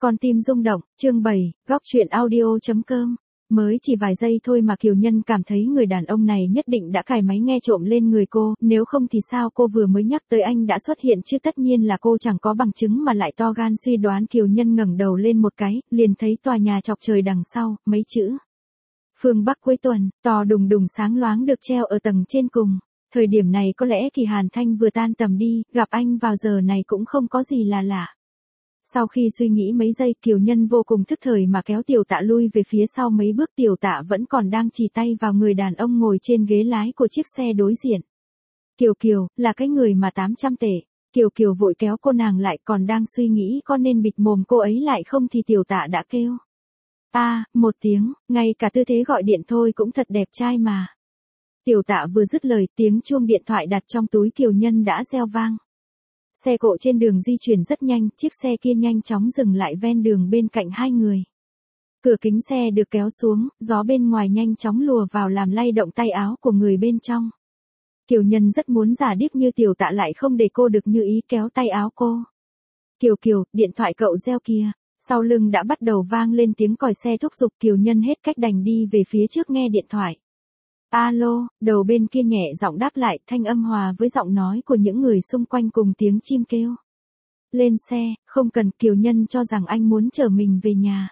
Con tim rung động, chương 7, góc truyện audio.com. Mới chỉ vài giây thôi mà Kiều Nhân cảm thấy người đàn ông này nhất định đã cài máy nghe trộm lên người cô, nếu không thì sao cô vừa mới nhắc tới anh đã xuất hiện chứ, tất nhiên là cô chẳng có bằng chứng mà lại to gan suy đoán. Kiều Nhân ngẩng đầu lên một cái, liền thấy tòa nhà chọc trời đằng sau, mấy chữ phương Bắc cuối tuần, to đùng đùng sáng loáng được treo ở tầng trên cùng. Thời điểm này có lẽ Kỳ Hàn Thanh vừa tan tầm đi, gặp anh vào giờ này cũng không có gì là lạ. Sau khi suy nghĩ mấy giây, Kiều Nhân vô cùng thức thời mà kéo Tiểu Tạ lui về phía sau mấy bước. Tiểu Tạ vẫn còn đang chì tay vào người đàn ông ngồi trên ghế lái của chiếc xe đối diện. Kiều Kiều, là cái người mà 800 tệ. Kiều Kiều vội kéo cô nàng lại, còn đang suy nghĩ có nên bịt mồm cô ấy lại không thì Tiểu Tạ đã kêu. Một tiếng, ngay cả tư thế gọi điện thôi cũng thật đẹp trai mà. Tiểu Tạ vừa dứt lời, tiếng chuông điện thoại đặt trong túi Kiều Nhân đã reo vang. Xe cộ trên đường di chuyển rất nhanh, chiếc xe kia nhanh chóng dừng lại ven đường bên cạnh hai người. Cửa kính xe được kéo xuống, gió bên ngoài nhanh chóng lùa vào làm lay động tay áo của người bên trong. Kiều Nhân rất muốn giả điếc như Tiểu Tạ lại không để cô được như ý, kéo tay áo cô. Kiều Kiều, điện thoại cậu reo kìa. Sau lưng đã bắt đầu vang lên tiếng còi xe thúc giục. Kiều Nhân hết cách đành đi về phía trước nghe điện thoại. Alo, đầu bên kia nhẹ giọng đáp lại, thanh âm hòa với giọng nói của những người xung quanh cùng tiếng chim kêu. Lên xe, không cần. Kiều Nhân cho rằng anh muốn chở mình về nhà.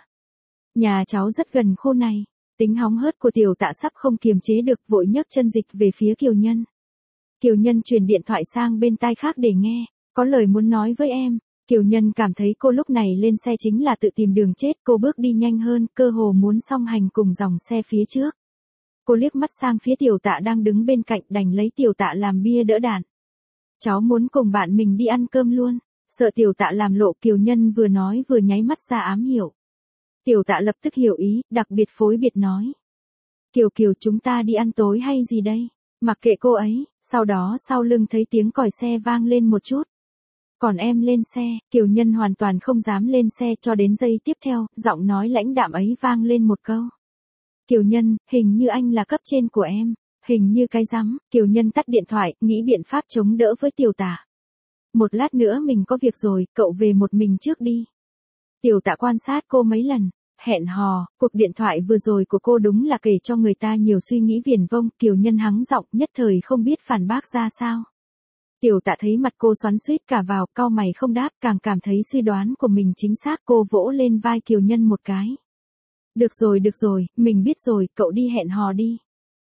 Nhà cháu rất gần khu này. Tính hóng hớt của Tiểu Tạ sắp không kiềm chế được, vội nhấc chân dịch về phía Kiều Nhân. Kiều Nhân truyền điện thoại sang bên tai khác để nghe. Có lời muốn nói với em. Kiều Nhân cảm thấy cô lúc này lên xe chính là tự tìm đường chết. Cô bước đi nhanh hơn, cơ hồ muốn song hành cùng dòng xe phía trước. Cô liếc mắt sang phía Tiểu Tạ đang đứng bên cạnh, đành lấy Tiểu Tạ làm bia đỡ đạn. Cháu muốn cùng bạn mình đi ăn cơm luôn. Sợ Tiểu Tạ làm lộ, Kiều Nhân vừa nói vừa nháy mắt ra ám hiệu. Tiểu Tạ lập tức hiểu ý, đặc biệt phối biệt nói. Kiều Kiều, chúng ta đi ăn tối hay gì đây? Mặc kệ cô ấy. Sau đó sau lưng thấy tiếng còi xe vang lên một chút. Còn em lên xe. Kiều Nhân hoàn toàn không dám lên xe, cho đến giây tiếp theo, giọng nói lãnh đạm ấy vang lên một câu. Kiều Nhân, hình như anh là cấp trên của em. Hình như cái rắm. Kiều Nhân tắt điện thoại, nghĩ biện pháp chống đỡ với Tiểu Tạ. Một lát nữa mình có việc rồi, cậu về một mình trước đi. Tiểu Tạ quan sát cô mấy lần. Hẹn hò, cuộc điện thoại vừa rồi của cô đúng là kể cho người ta nhiều suy nghĩ viển vông. Kiều Nhân hắng giọng, nhất thời không biết phản bác ra sao. Tiểu Tạ thấy mặt cô xoắn xuýt cả vào, cau mày không đáp, càng cảm thấy suy đoán của mình chính xác. Cô vỗ lên vai Kiều Nhân một cái. Được rồi, mình biết rồi, cậu đi hẹn hò đi.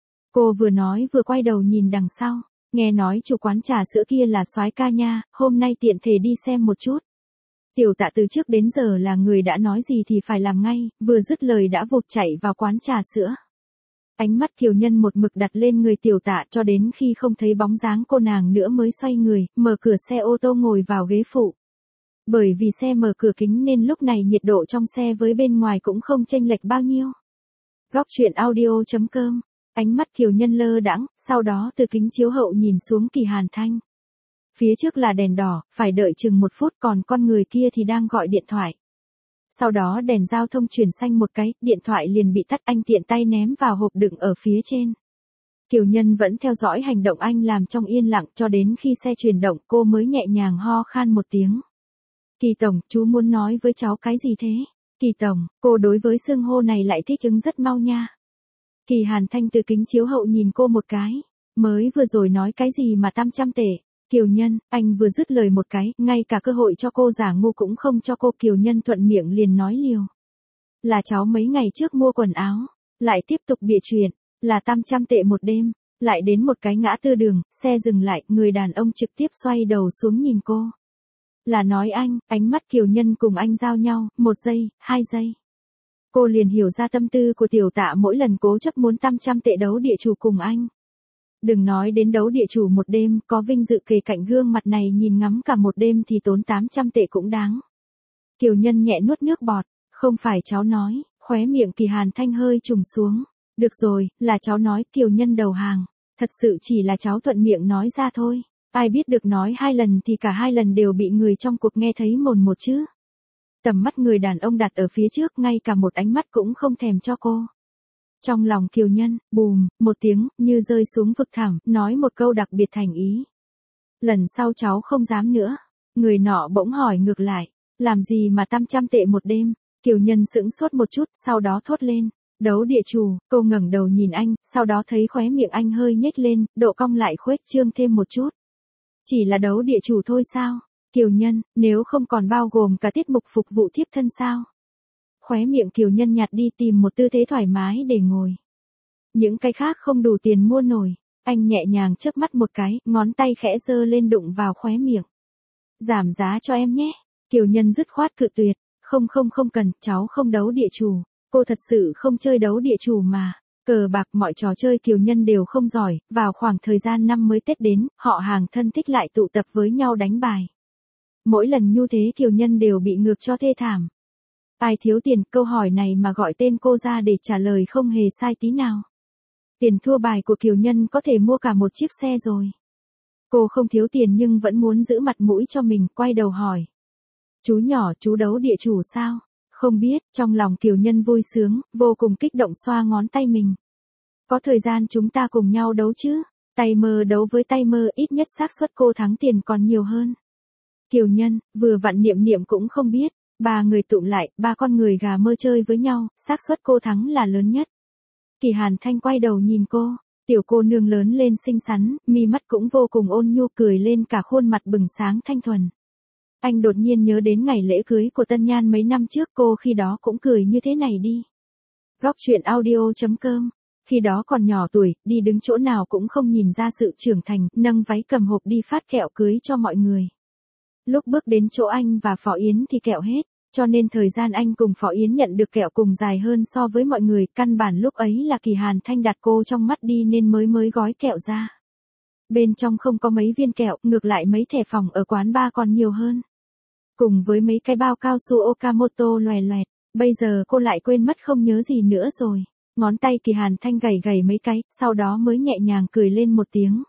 Cô vừa nói vừa quay đầu nhìn đằng sau. Nghe nói chủ quán trà sữa kia là soái ca nha, hôm nay tiện thể đi xem một chút. Tiểu Tạ từ trước đến giờ là người đã nói gì thì phải làm ngay, vừa dứt lời đã vụt chạy vào quán trà sữa. Ánh mắt Kiều Nhân một mực đặt lên người Tiểu Tạ cho đến khi không thấy bóng dáng cô nàng nữa mới xoay người, mở cửa xe ô tô ngồi vào ghế phụ. Bởi vì xe mở cửa kính nên lúc này nhiệt độ trong xe với bên ngoài cũng không chênh lệch bao nhiêu. Góc truyện audio.com. Ánh mắt Kiều Nhân lơ đãng, sau đó từ kính chiếu hậu nhìn xuống Kỳ Hàn Thanh. Phía trước là đèn đỏ, phải đợi chừng 1 phút, còn con người kia thì đang gọi điện thoại. Sau đó đèn giao thông chuyển xanh một cái, điện thoại liền bị tắt, anh tiện tay ném vào hộp đựng ở phía trên. Kiều Nhân vẫn theo dõi hành động anh làm trong yên lặng cho đến khi xe chuyển động, cô mới nhẹ nhàng ho khan một tiếng. Kỳ tổng, chú muốn nói với cháu cái gì thế? Kỳ tổng, cô đối với xưng hô này lại thích ứng rất mau nha. Kỳ Hàn Thanh từ kính chiếu hậu nhìn cô một cái. Mới vừa rồi nói cái gì mà 800 tệ? Kiều Nhân, anh vừa dứt lời một cái, ngay cả cơ hội cho cô giả ngu cũng không cho cô. Kiều Nhân thuận miệng liền nói liều. Là cháu mấy ngày trước mua quần áo. Lại tiếp tục bịa chuyện. Là 800 tệ một đêm. Lại đến một cái ngã tư đường, xe dừng lại, người đàn ông trực tiếp xoay đầu xuống nhìn cô. Là nói anh. Ánh mắt Kiều Nhân cùng anh giao nhau, 1 giây, 2 giây. Cô liền hiểu ra tâm tư của Tiểu Tạ mỗi lần cố chấp muốn 800 tệ đấu địa chủ cùng anh. Đừng nói đến đấu địa chủ một đêm, có vinh dự kề cạnh gương mặt này nhìn ngắm cả một đêm thì tốn 800 tệ cũng đáng. Kiều Nhân nhẹ nuốt nước bọt. Không phải cháu nói. Khóe miệng Kỳ Hàn Thanh hơi trùng xuống. Được rồi, là cháu nói. Kiều Nhân đầu hàng. Thật sự chỉ là cháu thuận miệng nói ra thôi. Ai biết được nói 2 lần thì cả 2 lần đều bị người trong cuộc nghe thấy mồn một chứ. Tầm mắt người đàn ông đặt ở phía trước, ngay cả một ánh mắt cũng không thèm cho cô. Trong lòng Kiều Nhân, bùm, một tiếng, như rơi xuống vực thẳm, nói một câu đặc biệt thành ý. Lần sau cháu không dám nữa. Người nọ bỗng hỏi ngược lại. Làm gì mà 800 tệ một đêm? Kiều Nhân sững sốt một chút, sau đó thốt lên. Đấu địa chủ, cô ngẩng đầu nhìn anh, sau đó thấy khóe miệng anh hơi nhếch lên, độ cong lại khuếch trương thêm một chút. Chỉ là đấu địa chủ thôi sao? Kiều Nhân, nếu không còn bao gồm cả tiết mục phục vụ thiếp thân sao? Khóe miệng Kiều Nhân nhạt đi tìm một tư thế thoải mái để ngồi. Những cái khác không đủ tiền mua nổi. Anh nhẹ nhàng chớp mắt một cái, ngón tay khẽ giơ lên đụng vào khóe miệng. Giảm giá cho em nhé. Kiều Nhân dứt khoát cự tuyệt. Không cần, cháu không đấu địa chủ. Cô thật sự không chơi đấu địa chủ mà. Cờ bạc mọi trò chơi Kiều Nhân đều không giỏi, vào khoảng thời gian năm mới Tết đến, họ hàng thân thích lại tụ tập với nhau đánh bài. Mỗi lần như thế Kiều Nhân đều bị ngược cho thê thảm. Ai thiếu tiền, câu hỏi này mà gọi tên cô ra để trả lời không hề sai tí nào. Tiền thua bài của Kiều Nhân có thể mua cả một chiếc xe rồi. Cô không thiếu tiền nhưng vẫn muốn giữ mặt mũi cho mình, quay đầu hỏi. Chú nhỏ, chú đấu địa chủ sao? Không biết, trong lòng Kiều Nhân vui sướng, vô cùng kích động xoa ngón tay mình. Có thời gian chúng ta cùng nhau đấu chứ? Tay mơ đấu với tay mơ, ít nhất xác suất cô thắng tiền còn nhiều hơn. Kiều Nhân, vừa vặn Niệm Niệm cũng không biết. Ba người tụm lại, ba con người gà mơ chơi với nhau, xác suất cô thắng là lớn nhất. Kỳ Hàn Thanh quay đầu nhìn cô, tiểu cô nương lớn lên xinh xắn, mi mắt cũng vô cùng ôn nhu, cười lên cả khuôn mặt bừng sáng thanh thuần. Anh đột nhiên nhớ đến ngày lễ cưới của Tân Nhan mấy năm trước, cô khi đó cũng cười như thế này đi. Góc truyện audio.com. Khi đó còn nhỏ tuổi, đi đứng chỗ nào cũng không nhìn ra sự trưởng thành, nâng váy cầm hộp đi phát kẹo cưới cho mọi người. Lúc bước đến chỗ anh và Phó Yến thì kẹo hết, cho nên thời gian anh cùng Phó Yến nhận được kẹo cùng dài hơn so với mọi người, căn bản lúc ấy là Kỳ Hàn Thanh đặt cô trong mắt đi nên mới gói kẹo ra. Bên trong không có mấy viên kẹo, ngược lại mấy thẻ phòng ở quán bar còn nhiều hơn. Cùng với mấy cái bao cao su Okamoto loè loẹt, bây giờ cô lại quên mất không nhớ gì nữa rồi. Ngón tay Kỳ Hàn Thanh gảy mấy cái, sau đó mới nhẹ nhàng cười lên một tiếng.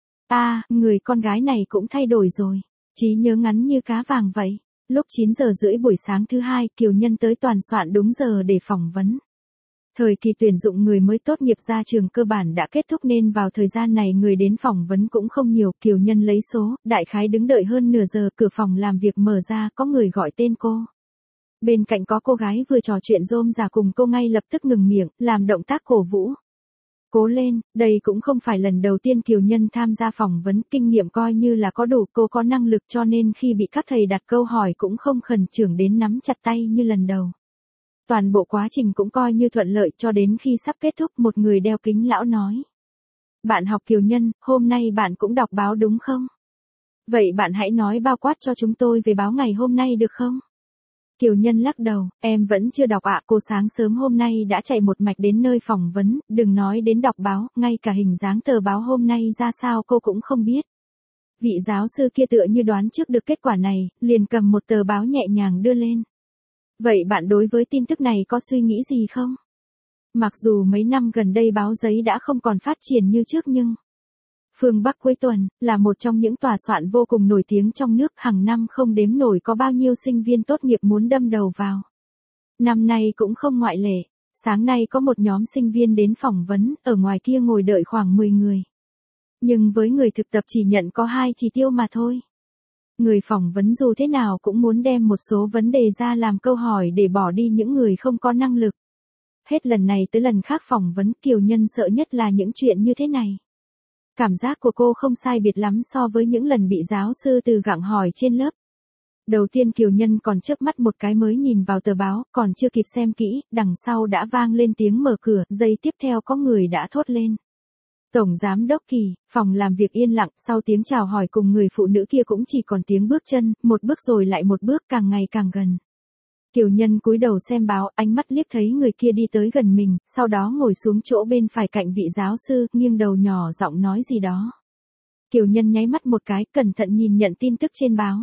Người con gái này cũng thay đổi rồi. Trí nhớ ngắn như cá vàng vậy. Lúc 9 giờ rưỡi buổi sáng thứ hai, Kiều Nhân tới toàn soạn đúng giờ để phỏng vấn. Thời kỳ tuyển dụng người mới tốt nghiệp ra trường cơ bản đã kết thúc nên vào thời gian này người đến phỏng vấn cũng không nhiều. Kiều Nhân lấy số, đại khái đứng đợi hơn nửa giờ, cửa phòng làm việc mở ra, có người gọi tên cô. Bên cạnh có cô gái vừa trò chuyện rôm rả cùng cô ngay lập tức ngừng miệng, làm động tác cổ vũ. Cố lên, đây cũng không phải lần đầu tiên Kiều Nhân tham gia phỏng vấn, kinh nghiệm coi như là có đủ, cô có năng lực cho nên khi bị các thầy đặt câu hỏi cũng không khẩn trương đến nắm chặt tay như lần đầu. Toàn bộ quá trình cũng coi như thuận lợi cho đến khi sắp kết thúc, một người đeo kính lão nói. Bạn học Kiều Nhân, hôm nay bạn cũng đọc báo đúng không? Vậy bạn hãy nói bao quát cho chúng tôi về báo ngày hôm nay được không? Kiều Nhân lắc đầu, em vẫn chưa đọc ạ, cô sáng sớm hôm nay đã chạy một mạch đến nơi phỏng vấn, đừng nói đến đọc báo, ngay cả hình dáng tờ báo hôm nay ra sao cô cũng không biết. Vị giáo sư kia tựa như đoán trước được kết quả này, liền cầm một tờ báo nhẹ nhàng đưa lên. Vậy bạn đối với tin tức này có suy nghĩ gì không? Mặc dù mấy năm gần đây báo giấy đã không còn phát triển như trước nhưng Phương Bắc cuối tuần là một trong những tòa soạn vô cùng nổi tiếng trong nước, hàng năm không đếm nổi có bao nhiêu sinh viên tốt nghiệp muốn đâm đầu vào. Năm nay cũng không ngoại lệ, sáng nay có một nhóm sinh viên đến phỏng vấn, ở ngoài kia ngồi đợi khoảng 10 người. Nhưng với người thực tập chỉ nhận có 2 chỉ tiêu mà thôi. Người phỏng vấn dù thế nào cũng muốn đem một số vấn đề ra làm câu hỏi để bỏ đi những người không có năng lực. Hết lần này tới lần khác phỏng vấn, Kiều Nhân sợ nhất là những chuyện như thế này. Cảm giác của cô không sai biệt lắm so với những lần bị giáo sư từ gặng hỏi trên lớp. Đầu tiên Kiều Nhân còn chớp mắt một cái mới nhìn vào tờ báo, còn chưa kịp xem kỹ, đằng sau đã vang lên tiếng mở cửa, giây tiếp theo có người đã thốt lên. Tổng Giám đốc Kỳ, phòng làm việc yên lặng, sau tiếng chào hỏi cùng người phụ nữ kia cũng chỉ còn tiếng bước chân, một bước rồi lại một bước, càng ngày càng gần. Kiều Nhân cúi đầu xem báo, ánh mắt liếc thấy người kia đi tới gần mình, sau đó ngồi xuống chỗ bên phải cạnh vị giáo sư, nghiêng đầu nhỏ giọng nói gì đó. Kiều Nhân nháy mắt một cái, cẩn thận nhìn nhận tin tức trên báo.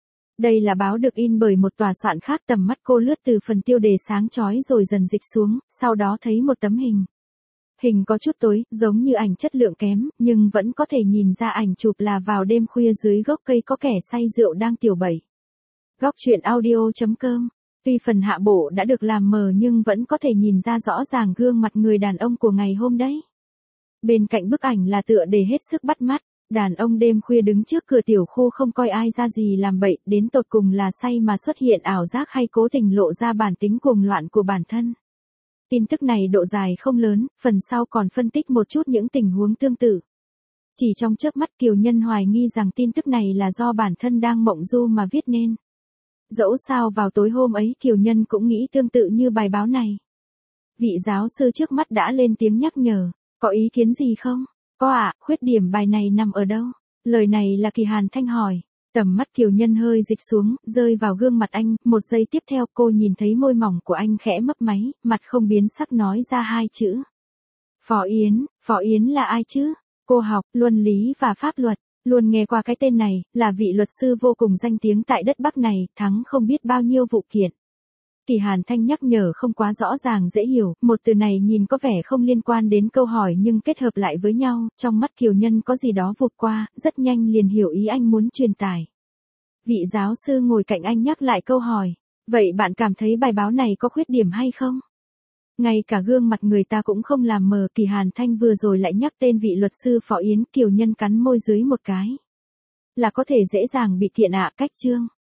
Đây là báo được in bởi một tòa soạn khác, tầm mắt cô lướt từ phần tiêu đề sáng chói rồi dần dịch xuống, sau đó thấy một tấm hình. Hình có chút tối, giống như ảnh chất lượng kém, nhưng vẫn có thể nhìn ra ảnh chụp là vào đêm khuya dưới gốc cây có kẻ say rượu đang tiểu bẩy. Góc truyện audio.com. Tuy phần hạ bộ đã được làm mờ nhưng vẫn có thể nhìn ra rõ ràng gương mặt người đàn ông của ngày hôm đấy. Bên cạnh bức ảnh là tựa đề hết sức bắt mắt, Đàn ông đêm khuya đứng trước cửa tiểu khu không coi ai ra gì làm bậy, đến tột cùng là say mà xuất hiện ảo giác hay cố tình lộ ra bản tính cuồng loạn của bản thân. Tin tức này độ dài không lớn, phần sau còn phân tích một chút những tình huống tương tự. Chỉ trong chớp mắt Kiều Nhân hoài nghi rằng tin tức này là do bản thân đang mộng du mà viết nên. Dẫu sao vào tối hôm ấy Kiều Nhân cũng nghĩ tương tự như bài báo này. Vị giáo sư trước mắt đã lên tiếng nhắc nhở, có ý kiến gì không? Có ạ, khuyết điểm bài này nằm ở đâu? Lời này là Kỳ Hàn Thanh hỏi. Tầm mắt Kiều Nhân hơi dịch xuống, rơi vào gương mặt anh, một giây tiếp theo cô nhìn thấy môi mỏng của anh khẽ mấp máy, mặt không biến sắc nói ra hai chữ. Phó Yến là ai chứ? Cô học, luân lý và pháp luật, luôn nghe qua cái tên này, là vị luật sư vô cùng danh tiếng tại đất Bắc này, thắng không biết bao nhiêu vụ kiện. Kỳ Hàn Thanh nhắc nhở không quá rõ ràng dễ hiểu, một từ này nhìn có vẻ không liên quan đến câu hỏi nhưng kết hợp lại với nhau, trong mắt Kiều Nhân có gì đó vụt qua, rất nhanh liền hiểu ý anh muốn truyền tải. Vị giáo sư ngồi cạnh anh nhắc lại câu hỏi, vậy bạn cảm thấy bài báo này có khuyết điểm hay không? Ngay cả gương mặt người ta cũng không làm mờ, Kỳ Hàn Thanh vừa rồi lại nhắc tên vị luật sư Phó Yến, Kiều Nhân cắn môi dưới một cái. Là có thể dễ dàng bị kiện ạ, cách chương.